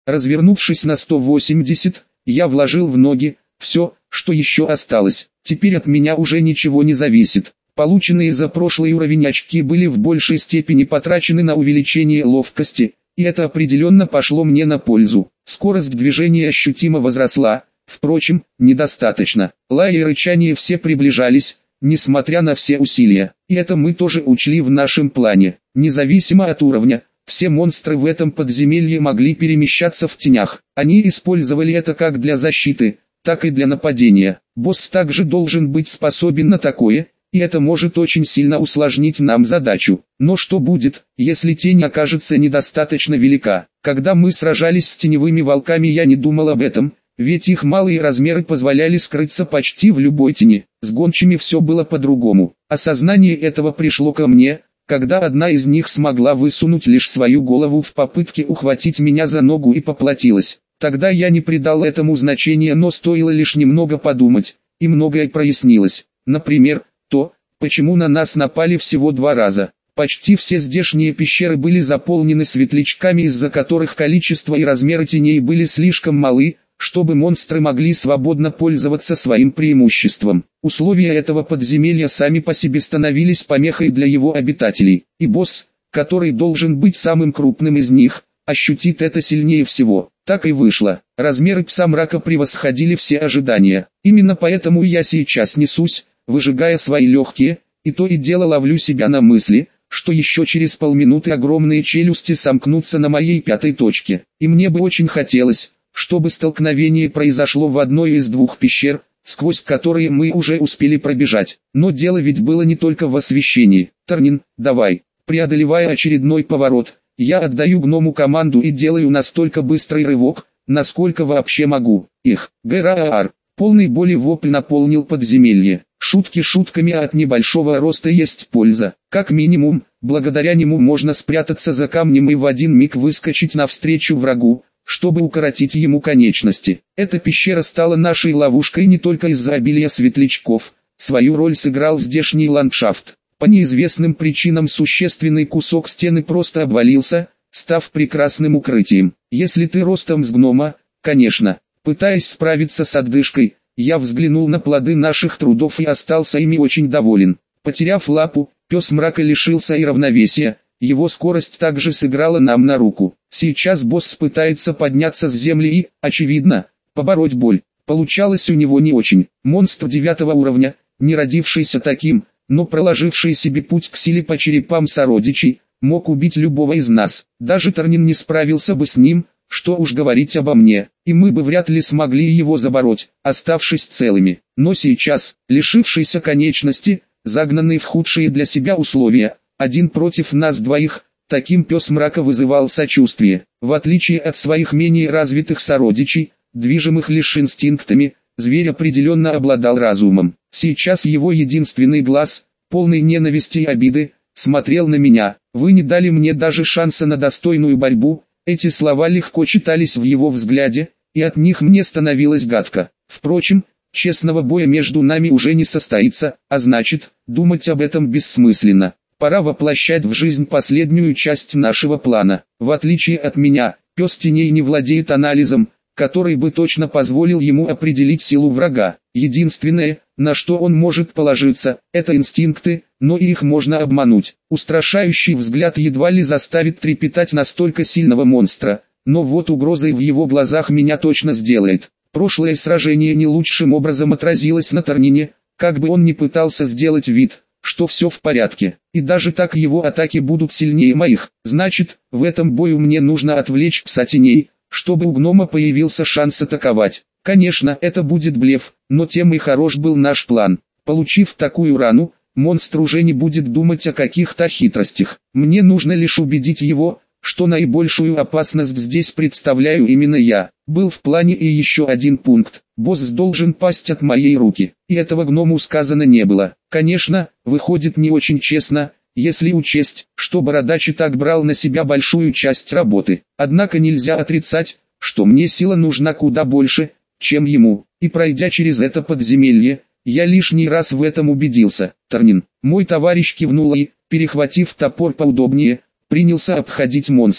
Развернувшись на 180, я вложил в ноги все, что еще осталось. Теперь от меня уже ничего не зависит. Полученные за прошлый уровень очки были в большей степени потрачены на увеличение ловкости, и это определенно пошло мне на пользу. Скорость движения ощутимо возросла, впрочем, недостаточно. Лай и рычание все приближались, несмотря на все усилия. И это мы тоже учли в нашем плане. Независимо от уровня, все монстры в этом подземелье могли перемещаться в тенях. Они использовали это как для защиты, так и для нападения. Босс также должен быть способен на такое, и это может очень сильно усложнить нам задачу. Но что будет, если тень окажется недостаточно велика? Когда мы сражались с теневыми волками, я не думал об этом, ведь их малые размеры позволяли скрыться почти в любой тени. С гончими все было по-другому. Осознание этого пришло ко мне, когда одна из них смогла высунуть лишь свою голову в попытке ухватить меня за ногу и поплатилась. Тогда я не придал этому значения, но стоило лишь немного подумать, и многое прояснилось. Например, то, почему на нас напали всего 2 раза. Почти все здешние пещеры были заполнены светлячками, из-за которых количество и размеры теней были слишком малы, чтобы монстры могли свободно пользоваться своим преимуществом. Условия этого подземелья сами по себе становились помехой для его обитателей, и босс, который должен быть самым крупным из них, ощутит это сильнее всего. Так и вышло. Размеры пса мрака превосходили все ожидания. Именно поэтому я сейчас несусь, выжигая свои легкие, и то и дело ловлю себя на мысли, что еще через полминуты огромные челюсти сомкнутся на моей 5-й точке. И мне бы очень хотелось, чтобы столкновение произошло в одной из 2 пещер, сквозь которые мы уже успели пробежать. Но дело ведь было не только в освещении. Тарнин, давай. Преодолевая очередной поворот, я отдаю гному команду и делаю настолько быстрый рывок, насколько вообще могу. Граар. Полный боли вопль наполнил подземелье. Шутки шутками, а от небольшого роста есть польза. Как минимум, благодаря нему можно спрятаться за камнем и в один миг выскочить навстречу врагу, чтобы укоротить ему конечности. Эта пещера стала нашей ловушкой не только из-за обилия светлячков. Свою роль сыграл здешний ландшафт. По неизвестным причинам существенный кусок стены просто обвалился, став прекрасным укрытием. Если ты ростом с гнома, конечно. Пытаясь справиться с отдышкой, я взглянул на плоды наших трудов и остался ими очень доволен. Потеряв лапу, пес мрака лишился и равновесия, его скорость также сыграла нам на руку. Сейчас босс пытается подняться с земли и, очевидно, побороть боль. Получалось у него не очень. Монстр 9-го уровня, не родившийся таким, но проложивший себе путь к силе по черепам сородичей, мог убить любого из нас. Даже Тарнин не справился бы с ним, что уж говорить обо мне, и мы бы вряд ли смогли его забороть, оставшись целыми. Но сейчас, лишившийся конечности, загнанный в худшие для себя условия, один против нас двоих, таким пес мрака вызывал сочувствие. В отличие от своих менее развитых сородичей, движимых лишь инстинктами, зверь определенно обладал разумом. Сейчас его единственный глаз, полный ненависти и обиды, смотрел на меня. Вы не дали мне даже шанса на достойную борьбу. Эти слова легко читались в его взгляде, и от них мне становилось гадко. Впрочем, честного боя между нами уже не состоится, а значит, думать об этом бессмысленно. Пора воплощать в жизнь последнюю часть нашего плана. В отличие от меня, пес теней не владеет анализом, который бы точно позволил ему определить силу врага. Единственное, на что он может положиться, это инстинкты, но и их можно обмануть. Устрашающий взгляд едва ли заставит трепетать настолько сильного монстра, но вот угрозой в его глазах меня точно сделает. Прошлое сражение не лучшим образом отразилось на Тарнине, как бы он ни пытался сделать вид, что все в порядке. И даже так его атаки будут сильнее моих. Значит, в этом бою мне нужно отвлечь пса теней, чтобы у гнома появился шанс атаковать. Конечно, это будет блеф, но тем и хорош был наш план. Получив такую рану, монстр уже не будет думать о каких-то хитростях. Мне нужно лишь убедить его, что наибольшую опасность здесь представляю именно я. Был в плане и еще один пункт. Босс должен пасть от моей руки. И этого гному сказано не было. Конечно, выходит не очень честно, если учесть, что бородач и так брал на себя большую часть работы. Однако нельзя отрицать, что мне сила нужна куда больше, чем ему. И пройдя через это подземелье, я лишний раз в этом убедился. Тарнин, мой товарищ, кивнул и, перехватив топор поудобнее, принялся обходить монстра.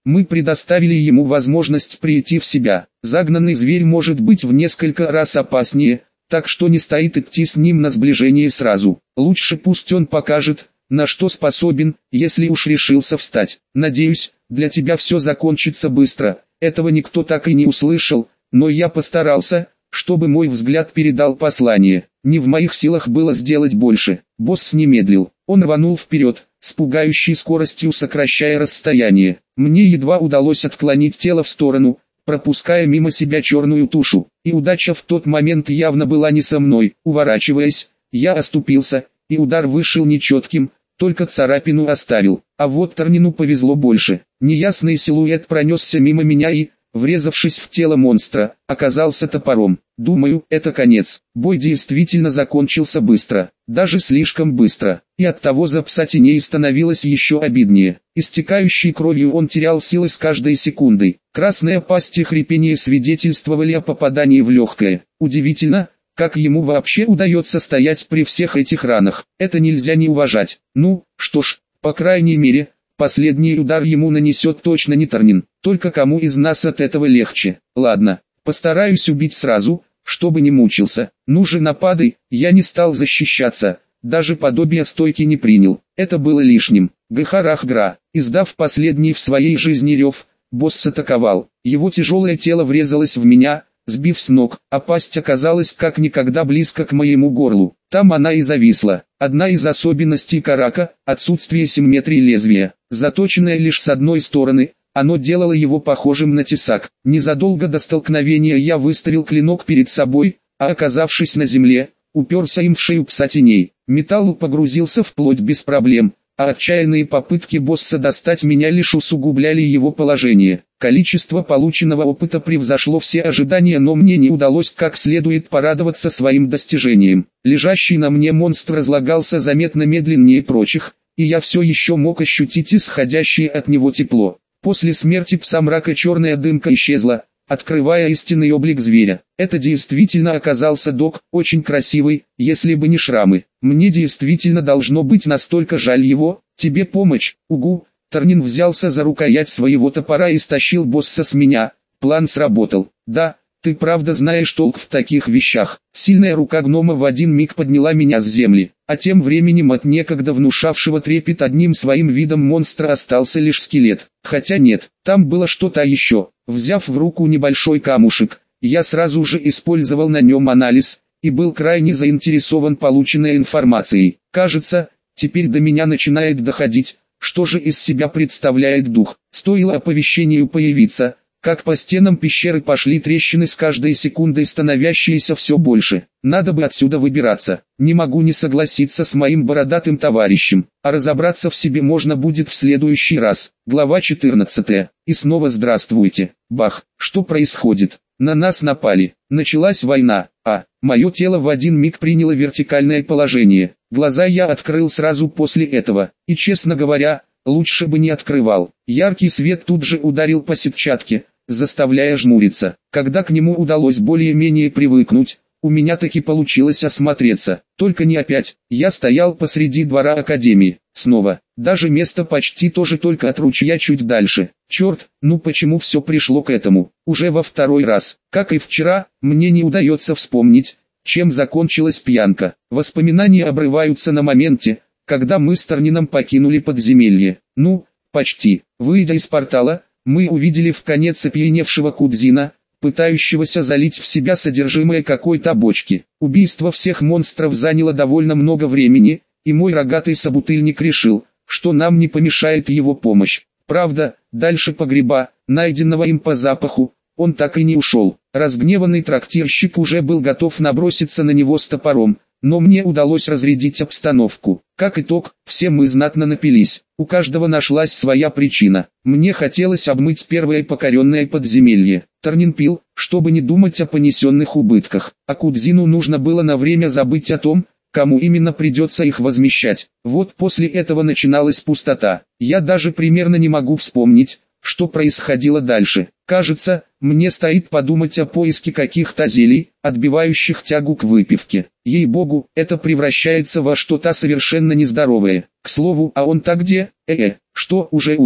Мы предоставили ему возможность прийти в себя. Загнанный зверь может быть в несколько раз опаснее, так что не стоит идти с ним на сближение сразу. Лучше пусть он покажет, на что способен, если уж решился встать. Надеюсь, для тебя все закончится быстро. Этого никто так и не услышал, но я постарался, чтобы мой взгляд передал послание. Не в моих силах было сделать больше. Босс не медлил. Он рванул вперед, с пугающей скоростью сокращая расстояние. Мне едва удалось отклонить тело в сторону, пропуская мимо себя черную тушу. И удача в тот момент явно была не со мной. Уворачиваясь, я оступился, и удар вышел нечетким, только царапину оставил. А вот Торнину повезло больше. Неясный силуэт пронесся мимо меня и, врезавшись в тело монстра, оказался топором. Думаю, это конец. Бой действительно закончился быстро, даже слишком быстро, и оттого за пса теней становилось еще обиднее. Истекающий кровью он терял силы с каждой секундой. Красная пасть и хрипение свидетельствовали о попадании в легкое. Удивительно, как ему вообще удается стоять при всех этих ранах. Это нельзя не уважать. Ну, что ж, по крайней мере, последний удар ему нанесет точно не Торнин. Только кому из нас от этого легче? Ладно, постараюсь убить сразу, чтобы не мучился. Ну же нападай, я не стал защищаться, даже подобие стойки не принял. Это было лишним. Гахарахгра, издав последний в своей жизни рев, босс атаковал. Его тяжелое тело врезалось в меня, сбив с ног, а пасть оказалась как никогда близко к моему горлу. Там она и зависла. Одна из особенностей карака – отсутствие симметрии лезвия. Заточенное лишь с одной стороны, оно делало его похожим на тесак. Незадолго до столкновения я выставил клинок перед собой, а оказавшись на земле, уперся им в шею пса теней. Металл погрузился вплоть без проблем, а отчаянные попытки босса достать меня лишь усугубляли его положение. Количество полученного опыта превзошло все ожидания, но мне не удалось как следует порадоваться своим достижением. Лежащий на мне монстр разлагался заметно медленнее прочих, и я все еще мог ощутить исходящее от него тепло. После смерти пса мрака черная дымка исчезла, открывая истинный облик зверя. Это действительно оказался док, очень красивый, если бы не шрамы. Мне действительно должно быть настолько жаль его. Тебе помочь, угу. Торнин взялся за рукоять своего топора и стащил босса с меня. План сработал. Да, ты правда знаешь толк в таких вещах. Сильная рука гнома в один миг подняла меня с земли. А тем временем от некогда внушавшего трепет одним своим видом монстра остался лишь скелет. Хотя нет, там было что-то еще. Взяв в руку небольшой камушек, я сразу же использовал на нем анализ, и был крайне заинтересован полученной информацией. Кажется, теперь до меня начинает доходить, что же из себя представляет дух. Стоило оповещению появиться, как по стенам пещеры пошли трещины, с каждой секундой становящиеся все больше. Надо бы отсюда выбираться. Не могу не согласиться с моим бородатым товарищем, а разобраться в себе можно будет в следующий раз. Глава 14. И снова здравствуйте. Бах, что происходит? На нас напали. Началась война. Мое тело в один миг приняло вертикальное положение. Глаза я открыл сразу после этого, и, честно говоря, лучше бы не открывал. Яркий свет тут же ударил по сетчатке, заставляя жмуриться. Когда к нему удалось более-менее привыкнуть, у меня таки получилось осмотреться. Только не опять. Я стоял посреди двора академии. Снова. Даже место почти тоже, только от ручья чуть дальше. Черт, ну почему все пришло к этому? Уже во второй раз. Как и вчера, мне не удается вспомнить, чем закончилась пьянка. Воспоминания обрываются на моменте, когда мы с Торнином покинули подземелье. Ну, почти. Выйдя из портала, мы увидели вконец опьяневшего Кудзина, пытающегося залить в себя содержимое какой-то бочки. Убийство всех монстров заняло довольно много времени, и мой рогатый собутыльник решил, что нам не помешает его помощь. Правда, дальше погреба, найденного им по запаху, он так и не ушел. Разгневанный трактирщик уже был готов наброситься на него с топором, но мне удалось разрядить обстановку. Как итог, все мы знатно напились. У каждого нашлась своя причина. Мне хотелось обмыть первое покоренное подземелье. Торнин пил, чтобы не думать о понесенных убытках. А Кудзину нужно было на время забыть о том, кому именно придется их возмещать. Вот после этого начиналась пустота. Я даже примерно не могу вспомнить, что происходило дальше. Кажется, мне стоит подумать о поиске каких-то зелий, отбивающих тягу к выпивке. Ей-богу, это превращается во что-то совершенно нездоровое. К слову, а он-то где? Что, уже утро?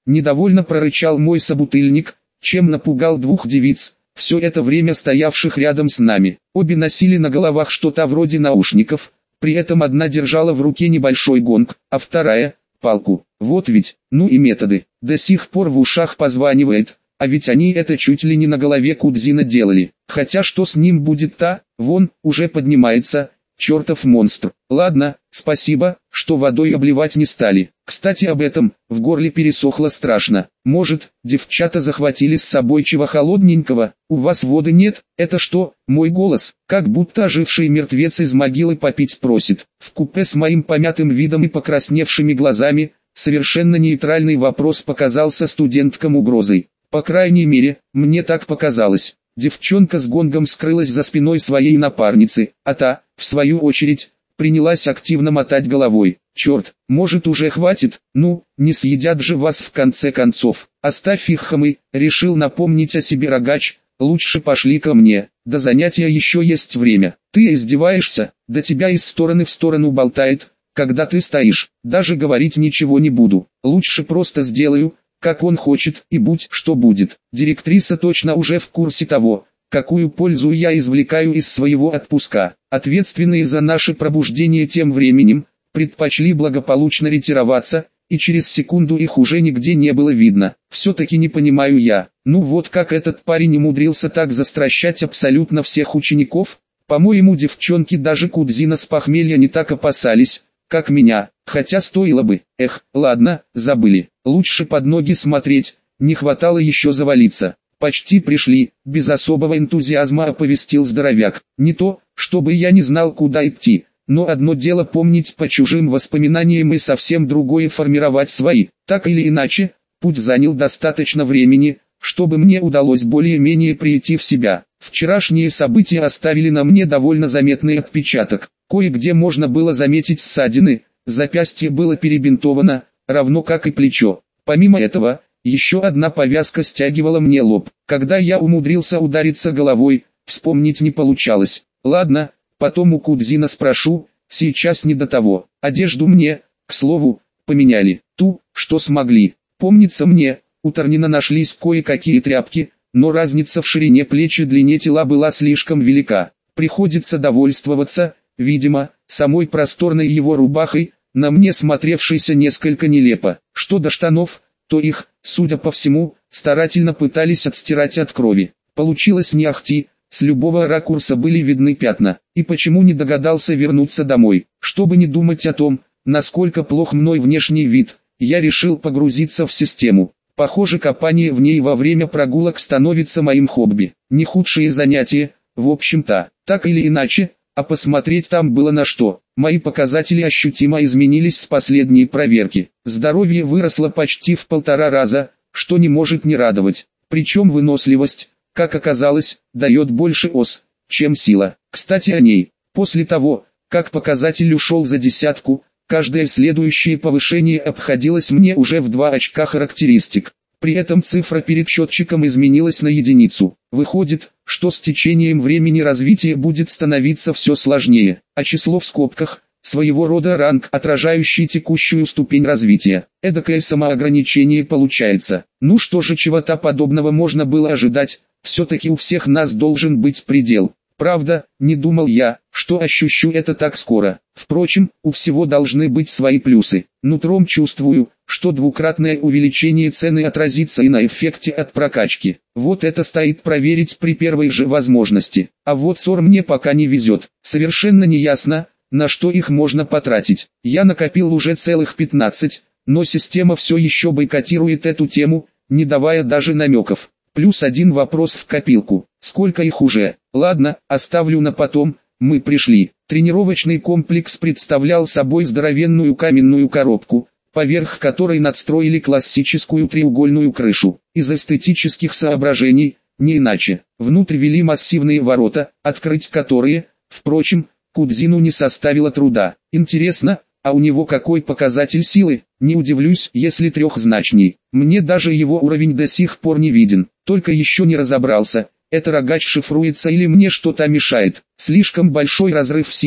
Недовольно прорычал мой собутыльник, чем напугал двух девиц, все это время стоявших рядом с нами. Обе носили на головах что-то вроде наушников, при этом одна держала в руке небольшой гонг, а вторая – палку. Вот ведь, ну и методы. До сих пор в ушах позванивает, а ведь они это чуть ли не на голове Кудзина делали. Хотя что с ним будет-то, вон, уже поднимается, чертов монстр. Ладно, спасибо, что водой обливать не стали. Кстати об этом, в горле пересохло страшно. Может, девчата захватили с собой чего холодненького? У вас воды нет? Это что, мой голос? Как будто оживший мертвец из могилы попить просит. В купе с моим помятым видом и покрасневшими глазами, совершенно нейтральный вопрос показался студенткам угрозой. По крайней мере, мне так показалось. Девчонка с гонгом скрылась за спиной своей напарницы, а та, в свою очередь, принялась активно мотать головой. Черт, может уже хватит? Ну, не съедят же вас в конце концов. Оставь их, хамы, решил напомнить о себе рогач. Лучше пошли ко мне, до занятия еще есть время. Ты издеваешься? Да тебя из стороны в сторону болтает, когда ты стоишь. Даже говорить ничего не буду. Лучше просто сделаю, как он хочет, и будь что будет. Директриса точно уже в курсе того, какую пользу я извлекаю из своего отпуска. Ответственные за наше пробуждение тем временем предпочли благополучно ретироваться, и через секунду их уже нигде не было видно. Все-таки не понимаю я, ну вот как этот парень умудрился так застращать абсолютно всех учеников. По-моему, девчонки даже Кудзина с похмелья не так опасались, как меня, хотя стоило бы. Эх, ладно, забыли. Лучше под ноги смотреть, не хватало еще завалиться. Почти пришли, без особого энтузиазма оповестил здоровяк. Не то, чтобы я не знал, куда идти, но одно дело помнить по чужим воспоминаниям и совсем другое формировать свои. Так или иначе, путь занял достаточно времени, чтобы мне удалось более-менее прийти в себя. Вчерашние события оставили на мне довольно заметный отпечаток. Кое-где можно было заметить ссадины, запястье было перебинтовано, равно как и плечо. Помимо этого, еще одна повязка стягивала мне лоб. Когда я умудрился удариться головой, вспомнить не получалось. Ладно, потом у Кудзина спрошу, сейчас не до того. Одежду мне, к слову, поменяли. Ту, что смогли. Помнится мне, у Торнина нашлись кое-какие тряпки, но разница в ширине плеч и длине тела была слишком велика. Приходится довольствоваться, видимо, самой просторной его рубахой, на мне смотревшейся несколько нелепо. Что до штанов, то их, судя по всему, старательно пытались отстирать от крови. Получилось не ахти, с любого ракурса были видны пятна. И почему не догадался вернуться домой? Чтобы не думать о том, насколько плох мной внешний вид, я решил погрузиться в систему. Похоже, копание в ней во время прогулок становится моим хобби. Не худшее занятие, в общем-то. Так или иначе, а посмотреть там было на что. Мои показатели ощутимо изменились с последней проверки. Здоровье выросло почти в 1,5 раза, что не может не радовать. Причем выносливость, как оказалось, дает больше ос, чем сила. Кстати о ней. После того, как показатель ушел за 10, каждое следующее повышение обходилось мне уже в 2 очка характеристик. При этом цифра перед счетчиком изменилась на единицу. Выходит, что с течением времени развитие будет становиться все сложнее, а число в скобках – своего рода ранг, отражающий текущую ступень развития. Эдакое самоограничение получается. Ну что же, чего-то подобного можно было ожидать, все-таки у всех нас должен быть предел. Правда, не думал я, что ощущу это так скоро. Впрочем, у всего должны быть свои плюсы. Нутром чувствую, что двукратное увеличение цены отразится и на эффекте от прокачки. Вот это стоит проверить при первой же возможности. А вот ссор мне пока не везет. Совершенно не ясно, на что их можно потратить. Я накопил уже целых 15, но система все еще бойкотирует эту тему, не давая даже намеков. Плюс один вопрос в копилку. Сколько их уже? Ладно, оставлю на потом. Мы пришли. Тренировочный комплекс представлял собой здоровенную каменную коробку, поверх которой надстроили классическую треугольную крышу. Из эстетических соображений, не иначе. Внутрь вели массивные ворота, открыть которые, впрочем, Кудзину не составило труда. Интересно, а у него какой показатель силы? Не удивлюсь, если трехзначный. Мне даже его уровень до сих пор не виден. Только еще не разобрался, это рогач шифруется или мне что-то мешает. Слишком большой разрыв в силе,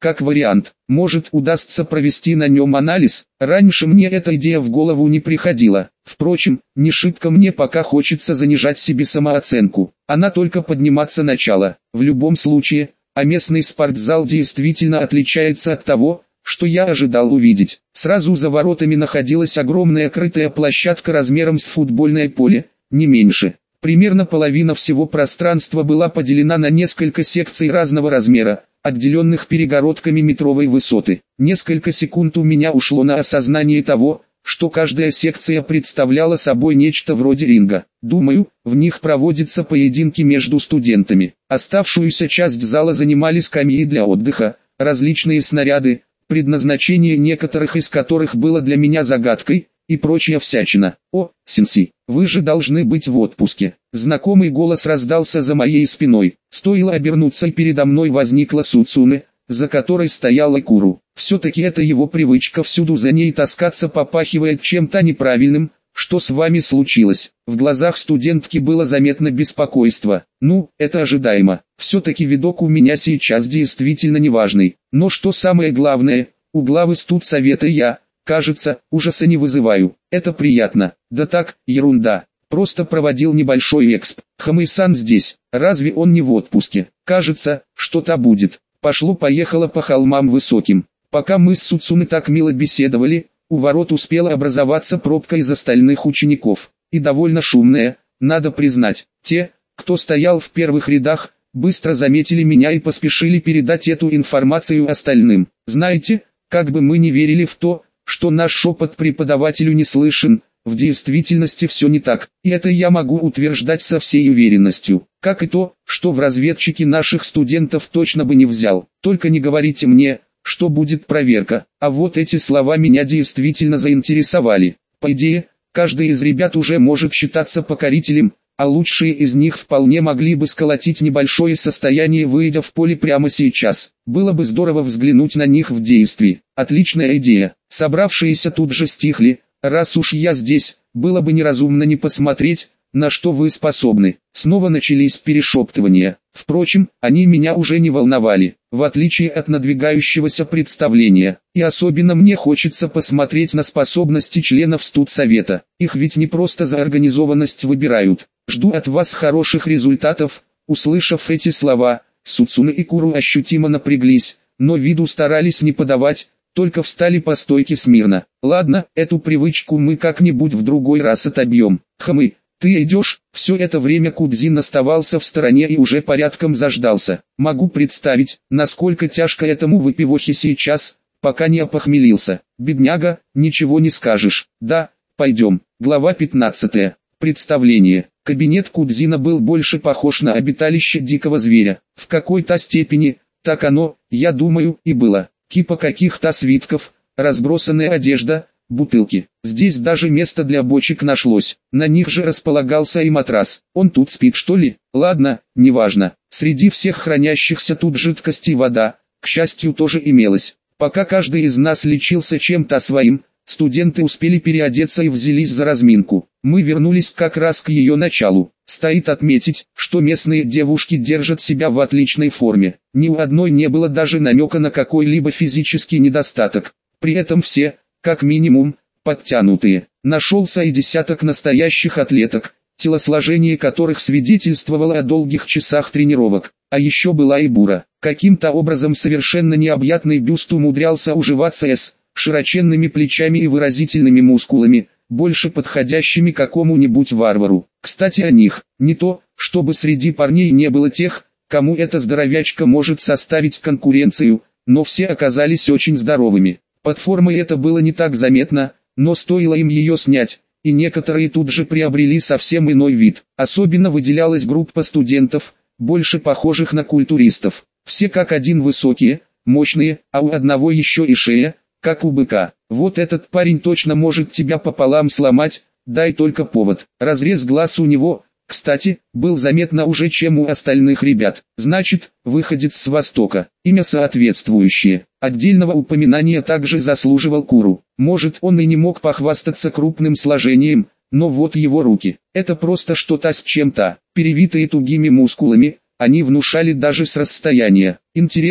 как вариант. Может, удастся провести на нем анализ. Раньше мне эта идея в голову не приходила. Впрочем, не шибко мне пока хочется занижать себе самооценку. Она только подниматься начала. В любом случае, а местный спортзал действительно отличается от того, что я ожидал увидеть. Сразу за воротами находилась огромная крытая площадка размером с футбольное поле, не меньше. Примерно половина всего пространства была поделена на несколько секций разного размера, отделенных перегородками метровой высоты. Несколько секунд у меня ушло на осознание того, что каждая секция представляла собой нечто вроде ринга. Думаю, в них проводятся поединки между студентами. Оставшуюся часть зала занимали скамьи для отдыха, различные снаряды, предназначение некоторых из которых было для меня загадкой, и прочая всячина. «О, Сенси, вы же должны быть в отпуске». Знакомый голос раздался за моей спиной. Стоило обернуться, и передо мной возникла Суцуне, за которой стояла Куру. Все-таки это его привычка всюду за ней таскаться попахивает чем-то неправильным. «Что с вами случилось?» В глазах студентки было заметно беспокойство. «Ну, это ожидаемо. Все-таки видок у меня сейчас действительно неважный. Но что самое главное, у главы студсовета я, кажется, ужаса не вызываю. Это приятно». «Да так, ерунда. Просто проводил небольшой эксп. Хамэй-сан здесь. Разве он не в отпуске? Кажется, что-то будет». Пошло-поехало по холмам высоким. Пока мы с Суцуне так мило беседовали, у ворот успела образоваться пробка из остальных учеников. И довольно шумная, надо признать. Те, кто стоял в первых рядах, быстро заметили меня и поспешили передать эту информацию остальным. Знаете, как бы мы не верили в то, что наш шепот преподавателю не слышен, в действительности все не так, и это я могу утверждать со всей уверенностью. Как и то, что в разведчики наших студентов точно бы не взял. Только не говорите мне, что будет проверка. А вот эти слова меня действительно заинтересовали. По идее, каждый из ребят уже может считаться покорителем, а лучшие из них вполне могли бы сколотить небольшое состояние, выйдя в поле прямо сейчас. Было бы здорово взглянуть на них в действии. Отличная идея. Собравшиеся тут же стихли. «Раз уж я здесь, было бы неразумно не посмотреть, на что вы способны». Снова начались перешептывания. Впрочем, они меня уже не волновали, в отличие от надвигающегося представления. И особенно мне хочется посмотреть на способности членов студсовета. Их ведь не просто за организованность выбирают. «Жду от вас хороших результатов». Услышав эти слова, Суцуне и Куру ощутимо напряглись, но виду старались не подавать, только встали по стойке смирно. «Ладно, эту привычку мы как-нибудь в другой раз отобьем. Хамы, ты идешь?» Все это время Кудзин оставался в стороне и уже порядком заждался. Могу представить, насколько тяжко этому выпивохе сейчас, пока не опохмелился. Бедняга, ничего не скажешь. Да, пойдем. Глава 15. Представление. Кабинет Кудзина был больше похож на обиталище дикого зверя. В какой-то степени, так оно, я думаю, и было. Кипа каких-то свитков, разбросанная одежда, бутылки. Здесь даже место для бочек нашлось. На них же располагался и матрас. Он тут спит, что ли? Ладно, неважно. Среди всех хранящихся тут жидкостей вода, к счастью, тоже имелась. Пока каждый из нас лечился чем-то своим, студенты успели переодеться и взялись за разминку. Мы вернулись как раз к ее началу. Стоит отметить, что местные девушки держат себя в отличной форме. Ни у одной не было даже намека на какой-либо физический недостаток. При этом все, как минимум, подтянутые. Нашелся и десяток настоящих атлеток, телосложение которых свидетельствовало о долгих часах тренировок. А еще была и Бура. Каким-то образом совершенно необъятный бюст умудрялся уживаться с широченными плечами и выразительными мускулами, больше подходящими какому-нибудь варвару. Кстати о них, не то, чтобы среди парней не было тех, кому эта здоровячка может составить конкуренцию, но все оказались очень здоровыми. Под формой это было не так заметно, но стоило им ее снять, и некоторые тут же приобрели совсем иной вид. Особенно выделялась группа студентов, больше похожих на культуристов. Все как один высокие, мощные, а у одного еще и шея, как у быка. Вот этот парень точно может тебя пополам сломать, дай только повод. Разрез глаз у него, кстати, был заметно уже, чем у остальных ребят. Значит, выходец с Востока. Имя соответствующее. Отдельного упоминания также заслуживал Куру. Может, он и не мог похвастаться крупным сложением, но вот его руки. Это просто что-то с чем-то. Перевитые тугими мускулами, они внушали даже с расстояния. Интересно,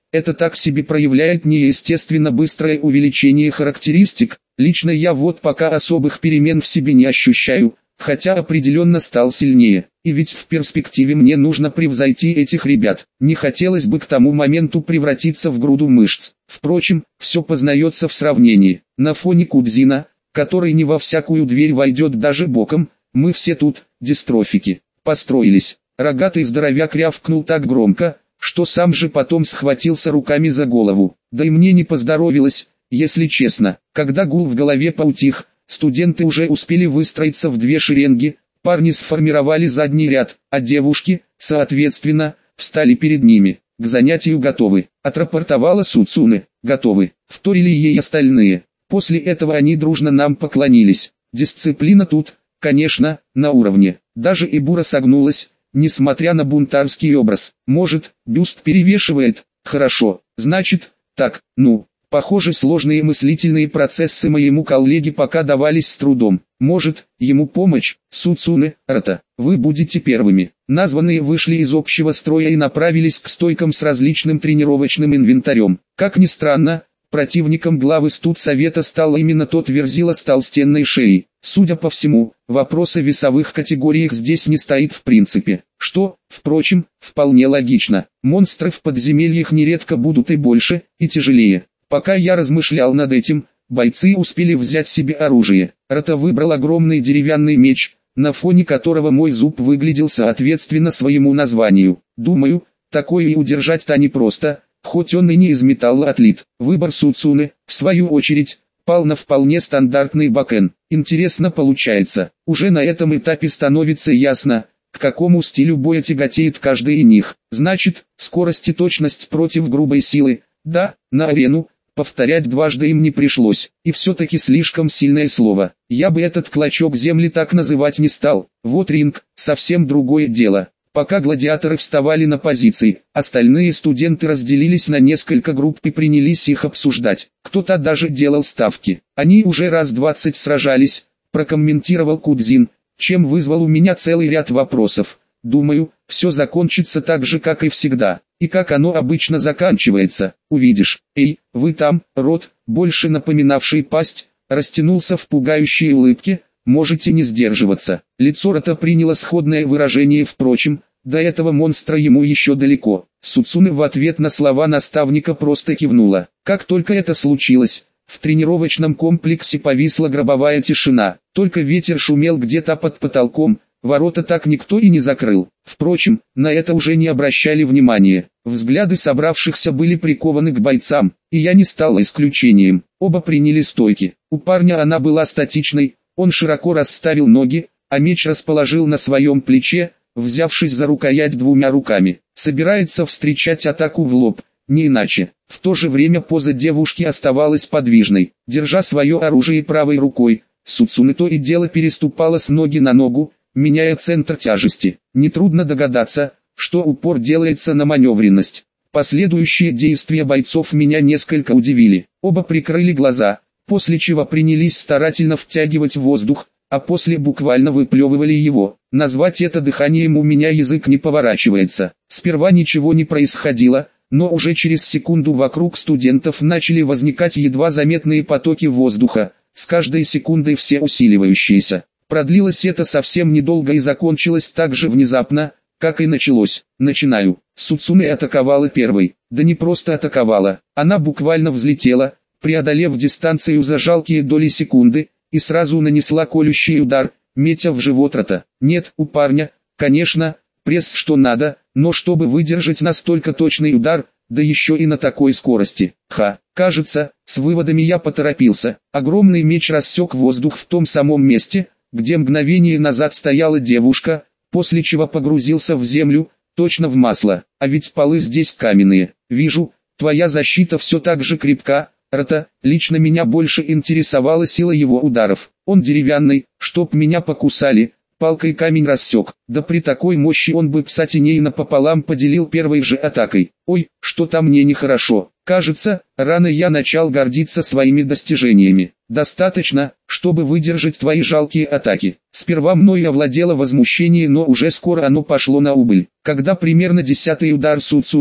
это так себе проявляет неестественно быстрое увеличение характеристик. Лично я вот пока особых перемен в себе не ощущаю, хотя определенно стал сильнее. И ведь в перспективе мне нужно превзойти этих ребят. Не хотелось бы к тому моменту превратиться в груду мышц. Впрочем, все познается в сравнении. На фоне Кудзина, который не во всякую дверь войдет даже боком, мы все тут, дистрофики, построились. Рогатый здоровяк рявкнул так громко, что сам же потом схватился руками за голову. Да и мне не поздоровилось, если честно. Когда гул в голове поутих, студенты уже успели выстроиться в две шеренги, парни сформировали задний ряд, а девушки, соответственно, встали перед ними. К занятию готовы, отрапортовала Суцуне. Готовы, вторили ей остальные. После этого они дружно нам поклонились. Дисциплина тут, конечно, на уровне. Даже Ибура согнулась, несмотря на бунтарский образ. Может, бюст перевешивает? Хорошо, значит, так, ну. Похоже, сложные мыслительные процессы моему коллеге пока давались с трудом. Может, ему помочь? Суцуне, Рата, вы будете первыми. Названные вышли из общего строя и направились к стойкам с различным тренировочным инвентарем. Как ни странно, противником главы студсовета стал именно тот верзила с толстенной шеей. Судя по всему, вопрос о весовых категориях здесь не стоит в принципе. Что, впрочем, вполне логично. Монстры в подземельях нередко будут и больше, и тяжелее. Пока я размышлял над этим, бойцы успели взять себе оружие. Рата выбрал огромный деревянный меч, на фоне которого мой зуб выглядел соответственно своему названию. Думаю, такое и удержать-то непросто, хоть он и не из металла отлит. Выбор Суцуне, в свою очередь, пал на вполне стандартный бакен. Интересно получается, уже на этом этапе становится ясно, к какому стилю боя тяготеет каждый из них. Значит, скорость и точность против грубой силы. Да, на арену. Повторять дважды им не пришлось, и все-таки слишком сильное слово. Я бы этот клочок земли так называть не стал. Вот ринг, совсем другое дело. Пока гладиаторы вставали на позиции, остальные студенты разделились на несколько групп и принялись их обсуждать. Кто-то даже делал ставки. Они уже раз 20 сражались, прокомментировал Кудзин, чем вызвал у меня целый ряд вопросов. Думаю, все закончится так же, как и всегда. И как оно обычно заканчивается, увидишь. Эй, вы там, рот, больше напоминавший пасть, растянулся в пугающей улыбке, можете не сдерживаться. Лицо Рата приняло сходное выражение, впрочем, до этого монстра ему еще далеко. Суцуне в ответ на слова наставника просто кивнула. Как только это случилось, в тренировочном комплексе повисла гробовая тишина, только ветер шумел где-то под потолком. Ворота так никто и не закрыл. Впрочем, на это уже не обращали внимания. Взгляды собравшихся были прикованы к бойцам, и я не стал исключением. Оба приняли стойки. У парня она была статичной, он широко расставил ноги, а меч расположил на своем плече, взявшись за рукоять двумя руками. Собирается встречать атаку в лоб, не иначе. В то же время поза девушки оставалась подвижной. Держа свое оружие правой рукой, Суцуне то и дело переступала с ноги на ногу, меняя центр тяжести. Нетрудно догадаться, что упор делается на маневренность. Последующие действия бойцов меня несколько удивили. Оба прикрыли глаза, после чего принялись старательно втягивать воздух, а после буквально выплевывали его. Назвать это дыханием у меня язык не поворачивается. Сперва ничего не происходило, но уже через секунду вокруг студентов начали возникать едва заметные потоки воздуха, с каждой секундой все усиливающиеся. Продлилось это совсем недолго и закончилось так же внезапно, как и началось. Начинаю. Суцуне атаковала первой. Да не просто атаковала, она буквально взлетела, преодолев дистанцию за жалкие доли секунды, и сразу нанесла колющий удар, метя в живот Рата. Нет, у парня, конечно, пресс что надо, но чтобы выдержать настолько точный удар, да еще и на такой скорости. Кажется, с выводами я поторопился. Огромный меч рассек воздух в том самом месте, где мгновение назад стояла девушка, после чего погрузился в землю, точно в масло. А ведь полы здесь каменные. Вижу, твоя защита все так же крепка, Рата. Лично меня больше интересовала сила его ударов. Он деревянный, чтоб меня покусали, палкой камень рассек. Да при такой мощи он бы Псатиней напополам поделил первой же атакой. Ой, что-то мне нехорошо. Кажется, рано я начал гордиться своими достижениями. Достаточно, чтобы выдержать твои жалкие атаки. Сперва мною овладело возмущение, но уже скоро оно пошло на убыль. Когда примерно 10-й удар Суцуне,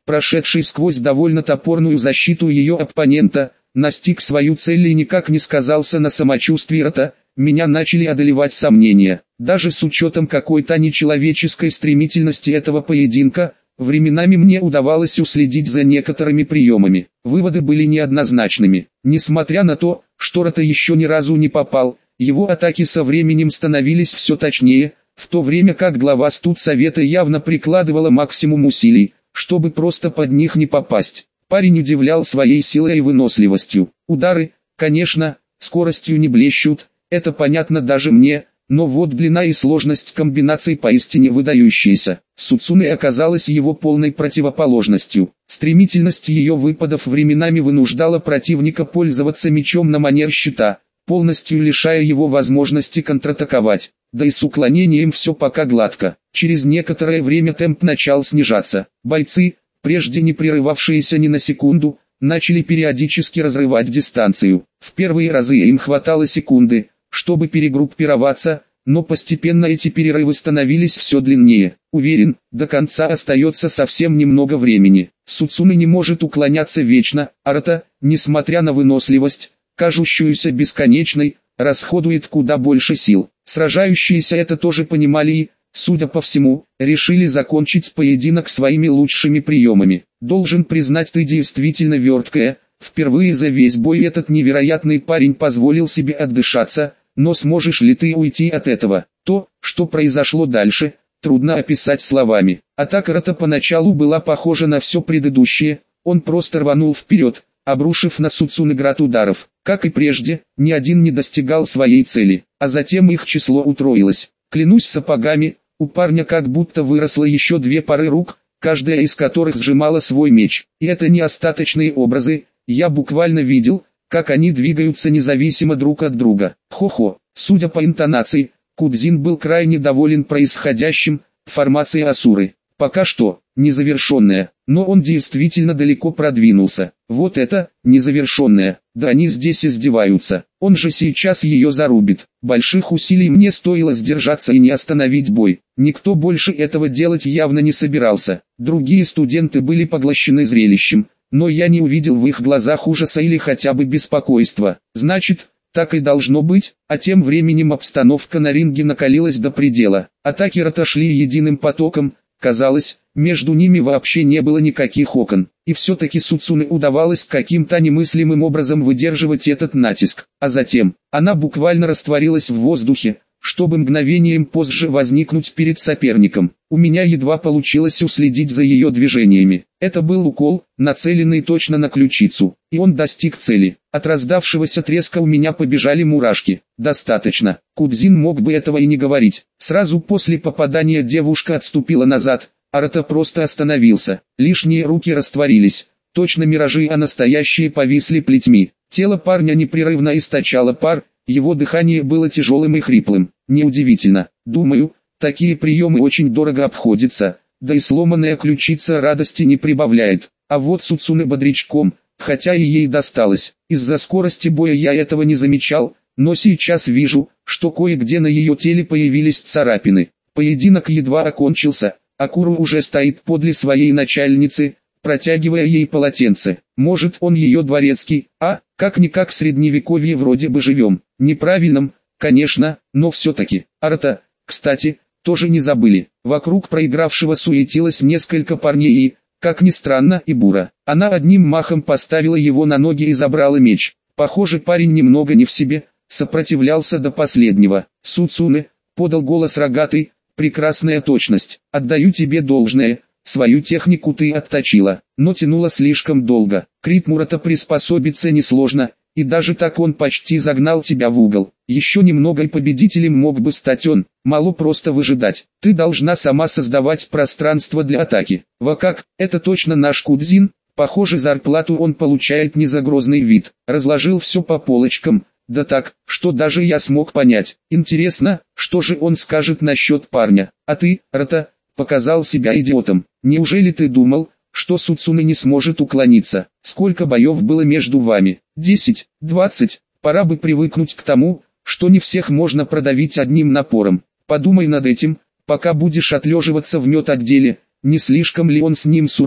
прошедший сквозь довольно топорную защиту ее оппонента, настиг свою цель и никак не сказался на самочувствии Рота. Меня начали одолевать сомнения. Даже с учетом какой-то нечеловеческой стремительности этого поединка, временами мне удавалось уследить за некоторыми приемами. Выводы были неоднозначными. Несмотря на то, что Рота еще ни разу не попал, его атаки со временем становились все точнее, в то время как глава студсовета явно прикладывала максимум усилий, чтобы просто под них не попасть. Парень удивлял своей силой и выносливостью. Удары, конечно, скоростью не блещут, это понятно даже мне, но вот длина и сложность комбинаций поистине выдающиеся. Суцуне оказалась его полной противоположностью. Стремительность ее выпадов временами вынуждала противника пользоваться мечом на манер щита, полностью лишая его возможности контратаковать. Да и с уклонением все пока гладко. Через некоторое время темп начал снижаться. Бойцы, прежде не прерывавшиеся ни на секунду, начали периодически разрывать дистанцию. В первые разы им хватало секунды, чтобы перегруппироваться, но постепенно эти перерывы становились все длиннее. Уверен, до конца остается совсем немного времени. Суцуне не может уклоняться вечно, а Рота, несмотря на выносливость, кажущуюся бесконечной, расходует куда больше сил. Сражающиеся это тоже понимали и, судя по всему, решили закончить поединок своими лучшими приемами. Должен признать, ты действительно верткая. Впервые за весь бой этот невероятный парень позволил себе отдышаться, но сможешь ли ты уйти от этого? То, что произошло дальше, трудно описать словами. Атака Рота поначалу была похожа на все предыдущее, он просто рванул вперед, обрушив на Суцуне град ударов. Как и прежде, ни один не достигал своей цели, а затем их число утроилось. Клянусь сапогами, у парня как будто выросло еще две пары рук, каждая из которых сжимала свой меч. И это не остаточные образы, я буквально видел, как они двигаются независимо друг от друга. Хо-хо, судя по интонации, Кудзин был крайне доволен происходящим, формация Асуры. Пока что, незавершенная, но он действительно далеко продвинулся. Вот это, незавершенная, да они здесь издеваются, он же сейчас ее зарубит. Больших усилий мне стоило сдержаться и не остановить бой. Никто больше этого делать явно не собирался. Другие студенты были поглощены зрелищем, но я не увидел в их глазах ужаса или хотя бы беспокойства. Значит, так и должно быть, а тем временем обстановка на ринге накалилась до предела. Атаки Рота шли единым потоком. Казалось, между ними вообще не было никаких окон, и все-таки Суцуне удавалось каким-то немыслимым образом выдерживать этот натиск, а затем, она буквально растворилась в воздухе, чтобы мгновением позже возникнуть перед соперником. У меня едва получилось уследить за ее движениями. Это был укол, нацеленный точно на ключицу, и он достиг цели. От раздавшегося треска у меня побежали мурашки. Достаточно. Кудзин мог бы этого и не говорить. Сразу после попадания девушка отступила назад, а Рота просто остановился. Лишние руки растворились. Точно миражи, а настоящие повисли плетьми. Тело парня непрерывно источало пар, его дыхание было тяжелым и хриплым. Неудивительно. Думаю, такие приемы очень дорого обходятся, да и сломанная ключица радости не прибавляет. А вот Суцуне бодрячком, хотя и ей досталось. Из-за скорости боя я этого не замечал, но сейчас вижу, что кое-где на ее теле появились царапины. Поединок едва окончился, а Куру уже стоит подле своей начальницы, протягивая ей полотенце. Может, он ее дворецкий, а, как-никак в средневековье вроде бы живем. Неправильном, конечно, но все-таки. Рота, кстати, тоже не забыли. Вокруг проигравшего суетилось несколько парней и, как ни странно, и Бура. Она одним махом поставила его на ноги и забрала меч. Похоже, парень немного не в себе, сопротивлялся до последнего. Суцуне, подал голос рогатый, прекрасная точность. Отдаю тебе должное, свою технику ты отточила, но тянула слишком долго. К ритму Рота приспособиться несложно, и даже так он почти загнал тебя в угол. Еще немного и победителем мог бы стать он, мало просто выжидать. Ты должна сама создавать пространство для атаки. Во как, это точно наш Кудзин, похоже зарплату он получает не за грозный вид. Разложил все по полочкам, да так, что даже я смог понять. Интересно, что же он скажет насчет парня. А ты, Рота, показал себя идиотом. Неужели ты думал, что Суцуне не сможет уклониться? Сколько боев было между вами? 10, 20. Пора бы привыкнуть к тому, что не всех можно продавить одним напором. Подумай над этим, пока будешь отлеживаться в медотделе. Не слишком ли он с ним суров?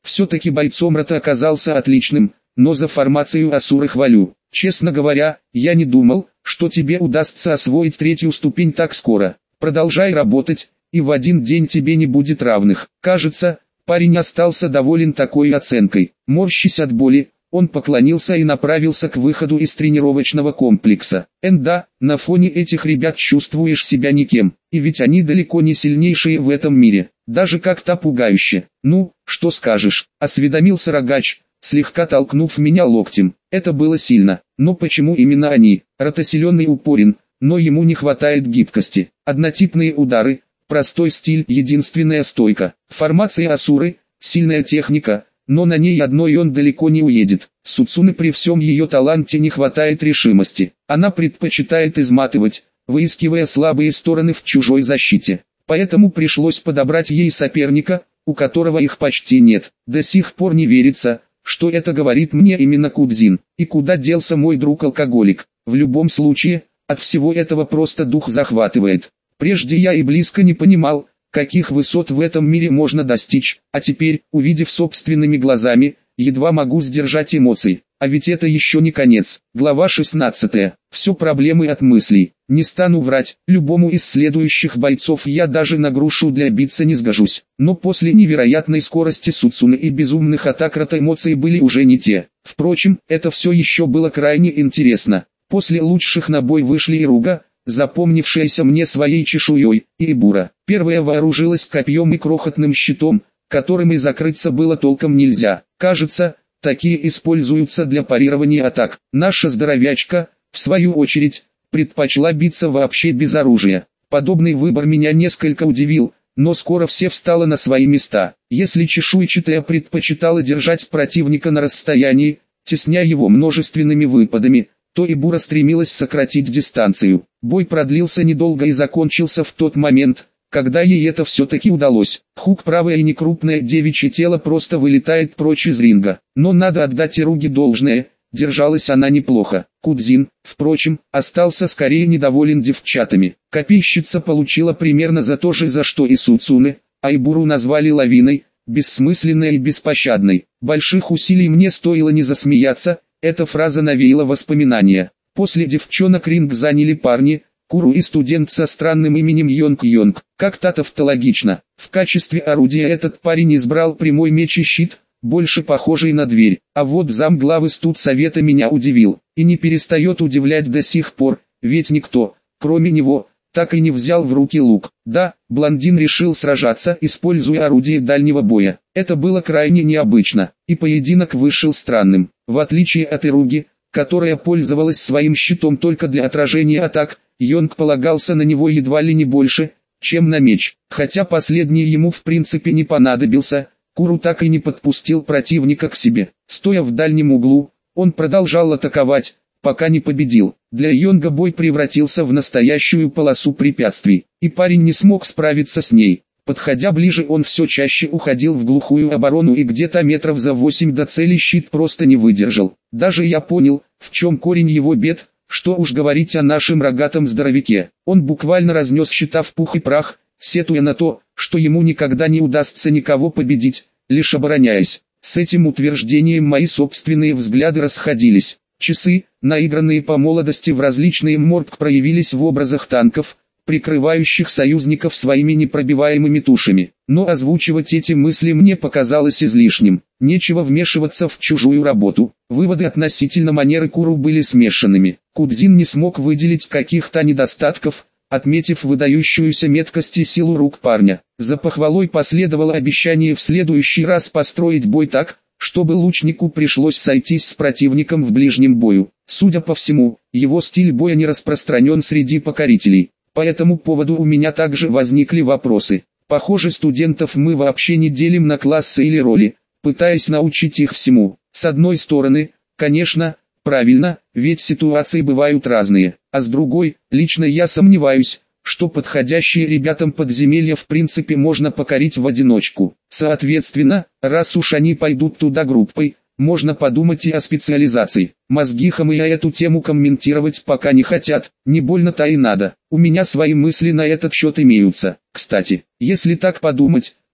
Все-таки бойцом рота оказался отличным, но за формацию Асуры хвалю. Честно говоря, я не думал, что тебе удастся освоить третью ступень так скоро. Продолжай работать, и в один день тебе не будет равных. Кажется, парень остался доволен такой оценкой. Морщась от боли, он поклонился и направился к выходу из тренировочного комплекса. Да, на фоне этих ребят чувствуешь себя никем, и ведь они далеко не сильнейшие в этом мире, даже как-то пугающе. Ну, что скажешь, осведомился рогач, слегка толкнув меня локтем. Это было сильно, но почему именно они? Рота силен и упорен, но ему не хватает гибкости. Однотипные удары, простой стиль, единственная стойка. Формация Асуры, сильная техника, но на ней одной он далеко не уедет. Суцуне при всем ее таланте не хватает решимости. Она предпочитает изматывать, выискивая слабые стороны в чужой защите. Поэтому пришлось подобрать ей соперника, у которого их почти нет. До сих пор не верится, что это говорит мне именно Кудзин. И куда делся мой друг-алкоголик? В любом случае, от всего этого просто дух захватывает. Прежде я и близко не понимал, каких высот в этом мире можно достичь, а теперь, увидев собственными глазами, едва могу сдержать эмоций. А ведь это еще не конец. Глава 16. Все проблемы от мыслей. Не стану врать, любому из следующих бойцов я даже на грушу для биться не сгожусь. Но после невероятной скорости Суцуне и безумных атак рота эмоции были уже не те. Впрочем, это все еще было крайне интересно. После лучших на бой вышли Ируга, запомнившаяся мне своей чешуей, и Бура. Первая вооружилась копьем и крохотным щитом, которым и закрыться было толком нельзя. Кажется, такие используются для парирования атак. Наша здоровячка, в свою очередь, предпочла биться вообще без оружия. Подобный выбор меня несколько удивил, но скоро все встало на свои места. Если чешуйчатая предпочитала держать противника на расстоянии, тесня его множественными выпадами, то и Бура стремилась сократить дистанцию. Бой продлился недолго и закончился в тот момент, когда ей это все-таки удалось. Хук правое и некрупное девичье тело просто вылетает прочь из ринга. Но надо отдать Ируге должное, держалась она неплохо. Кудзин, впрочем, остался скорее недоволен девчатами. Копейщица получила примерно за то же, за что и Суцуне, а Ибуру назвали лавиной, бессмысленной и беспощадной. Больших усилий мне стоило не засмеяться. Эта фраза навеяла воспоминания. После девчонок ринг заняли парни, Куру и студент со странным именем Йонг-Йонг. Как-то тавтологично. В качестве орудия этот парень избрал прямой меч и щит, больше похожий на дверь. А вот замглавы студсовета меня удивил. И не перестает удивлять до сих пор, ведь никто, кроме него, так и не взял в руки лук. Да, блондин решил сражаться, используя орудие дальнего боя. Это было крайне необычно, и поединок вышел странным. В отличие от Ируги, которая пользовалась своим щитом только для отражения атак, Йонг полагался на него едва ли не больше, чем на меч. Хотя последний ему в принципе не понадобился, Куру так и не подпустил противника к себе. Стоя в дальнем углу, он продолжал атаковать, пока не победил. Для Йонга бой превратился в настоящую полосу препятствий, и парень не смог справиться с ней. Подходя ближе, он все чаще уходил в глухую оборону, и где-то метров за 8 до цели щит просто не выдержал. Даже я понял, в чем корень его бед, что уж говорить о нашем рогатом здоровяке. Он буквально разнес щита в пух и прах, сетуя на то, что ему никогда не удастся никого победить, лишь обороняясь. С этим утверждением мои собственные взгляды расходились. Часы, наигранные по молодости в различные морг, проявились в образах танков, прикрывающих союзников своими непробиваемыми тушами. Но озвучивать эти мысли мне показалось излишним. Нечего вмешиваться в чужую работу. Выводы относительно манеры Куру были смешанными. Кудзин не смог выделить каких-то недостатков, отметив выдающуюся меткость и силу рук парня. За похвалой последовало обещание в следующий раз построить бой так, чтобы лучнику пришлось сойтись с противником в ближнем бою. Судя по всему, его стиль боя не распространен среди покорителей. По этому поводу у меня также возникли вопросы. Похоже, студентов мы вообще не делим на классы или роли, пытаясь научить их всему. С одной стороны, конечно, правильно, ведь ситуации бывают разные. А с другой, лично я сомневаюсь, что подходящие ребятам подземелья в принципе можно покорить в одиночку. Соответственно, раз уж они пойдут туда группой, можно подумать и о специализации. Мозги хамы эту тему комментировать пока не хотят, не больно-то и надо. У меня свои мысли на этот счет имеются. Кстати, если так подумать,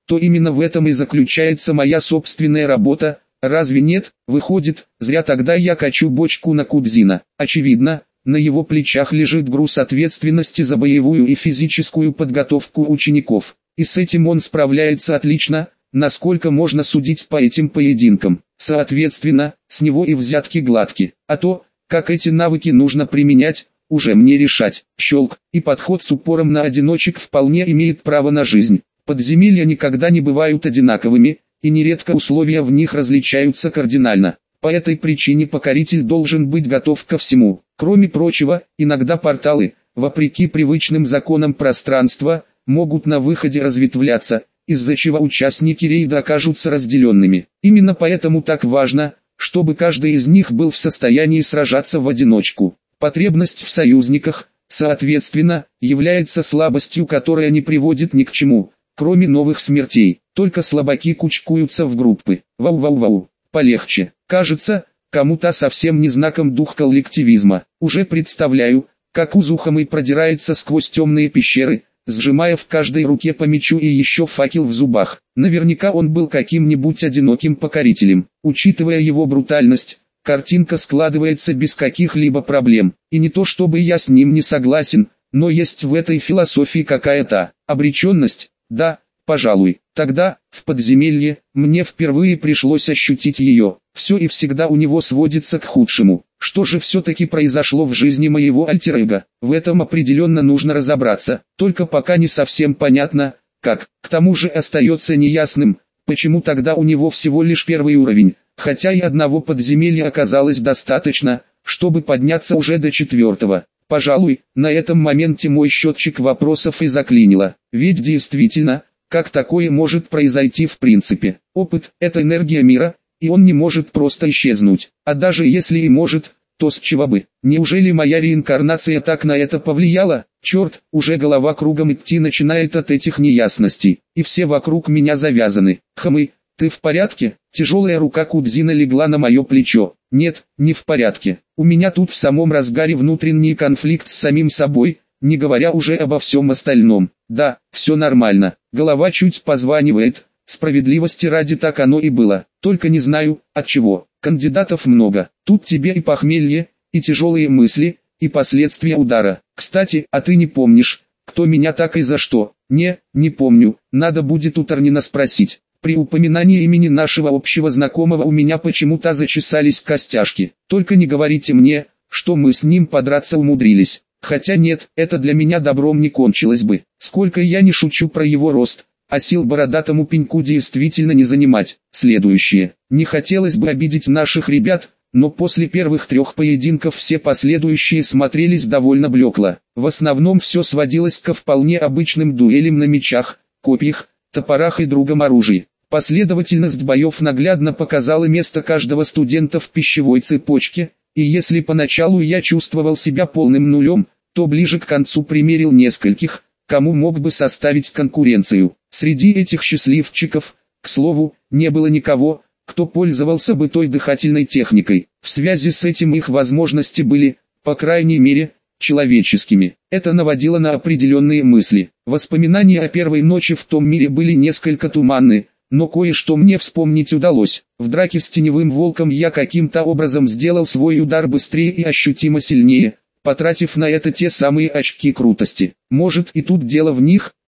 то именно в этом и заключается моя собственная работа. Разве нет? Выходит, зря тогда я качу бочку на Кудзина. Очевидно, на его плечах лежит груз ответственности за боевую и физическую подготовку учеников. И с этим он справляется отлично, насколько можно судить по этим поединкам. Соответственно, с него и взятки гладки. А то, как эти навыки нужно применять, уже мне решать. Щелк, и подход с упором на одиночек вполне имеет право на жизнь. Подземелья никогда не бывают одинаковыми, и нередко условия в них различаются кардинально. По этой причине покоритель должен быть готов ко всему. Кроме прочего, иногда порталы, вопреки привычным законам пространства, могут на выходе разветвляться, из-за чего участники рейда окажутся разделенными. Именно поэтому так важно, чтобы каждый из них был в состоянии сражаться в одиночку. Потребность в союзниках, соответственно, является слабостью, которая не приводит ни к чему, кроме новых смертей. Только слабаки кучкуются в группы. Вау-вау-вау, полегче. Кажется, кому-то совсем не знаком дух коллективизма. Уже представляю, как Узухамый продирается сквозь темные пещеры, сжимая в каждой руке по мечу и еще факел в зубах. Наверняка он был каким-нибудь одиноким покорителем. Учитывая его брутальность, картинка складывается без каких-либо проблем. И не то чтобы я с ним не согласен, но есть в этой философии какая-то обреченность. Да, пожалуй. Тогда, в подземелье, мне впервые пришлось ощутить ее. Все и всегда у него сводится к худшему. Что же все-таки произошло в жизни моего альтер-эго? В этом определенно нужно разобраться. Только пока не совсем понятно, как. К тому же остается неясным, почему тогда у него всего лишь первый уровень, хотя и одного подземелья оказалось достаточно, чтобы подняться уже до 4-го. Пожалуй, на этом моменте мой счетчик вопросов и заклинило. Ведь действительно, как такое может произойти в принципе? Опыт – это энергия мира, и он не может просто исчезнуть. А даже если и может, то с чего бы? Неужели моя реинкарнация так на это повлияла? Черт, уже голова кругом идти начинает от этих неясностей, и все вокруг меня завязаны. Хмы, ты в порядке? Тяжелая рука Кудзина легла на мое плечо. Нет, не в порядке. У меня тут в самом разгаре внутренний конфликт с самим собой, не говоря уже обо всем остальном. Да, все нормально. Голова чуть позванивает. Справедливости ради так оно и было. Только не знаю, от чего. Кандидатов много. Тут тебе и похмелье, и тяжелые мысли, и последствия удара. Кстати, а ты не помнишь, кто меня так и за что? Не помню. Надо будет у Торнина спросить. При упоминании имени нашего общего знакомого у меня почему-то зачесались костяшки. Только не говорите мне, что мы с ним подраться умудрились. Хотя нет, это для меня добром не кончилось бы. Сколько я не шучу про его рост, а сил бородатому пеньку действительно не занимать. Следующее. Не хотелось бы обидеть наших ребят, но после первых 3 поединков все последующие смотрелись довольно блекло. В основном все сводилось ко вполне обычным дуэлям на мечах, копьях, топорах и другом оружии. Последовательность боев наглядно показала место каждого студента в пищевой цепочке, и если поначалу я чувствовал себя полным нулем, то ближе к концу примерил нескольких, кому мог бы составить конкуренцию. Среди этих счастливчиков, к слову, не было никого, кто пользовался бы той дыхательной техникой. В связи с этим их возможности были, по крайней мере, человеческими. Это наводило на определенные мысли. Воспоминания о первой ночи в том мире были несколько туманны, но кое-что мне вспомнить удалось. В драке с теневым волком я каким-то образом сделал свой удар быстрее и ощутимо сильнее, потратив на это те самые очки крутости. Может и тут дело в них,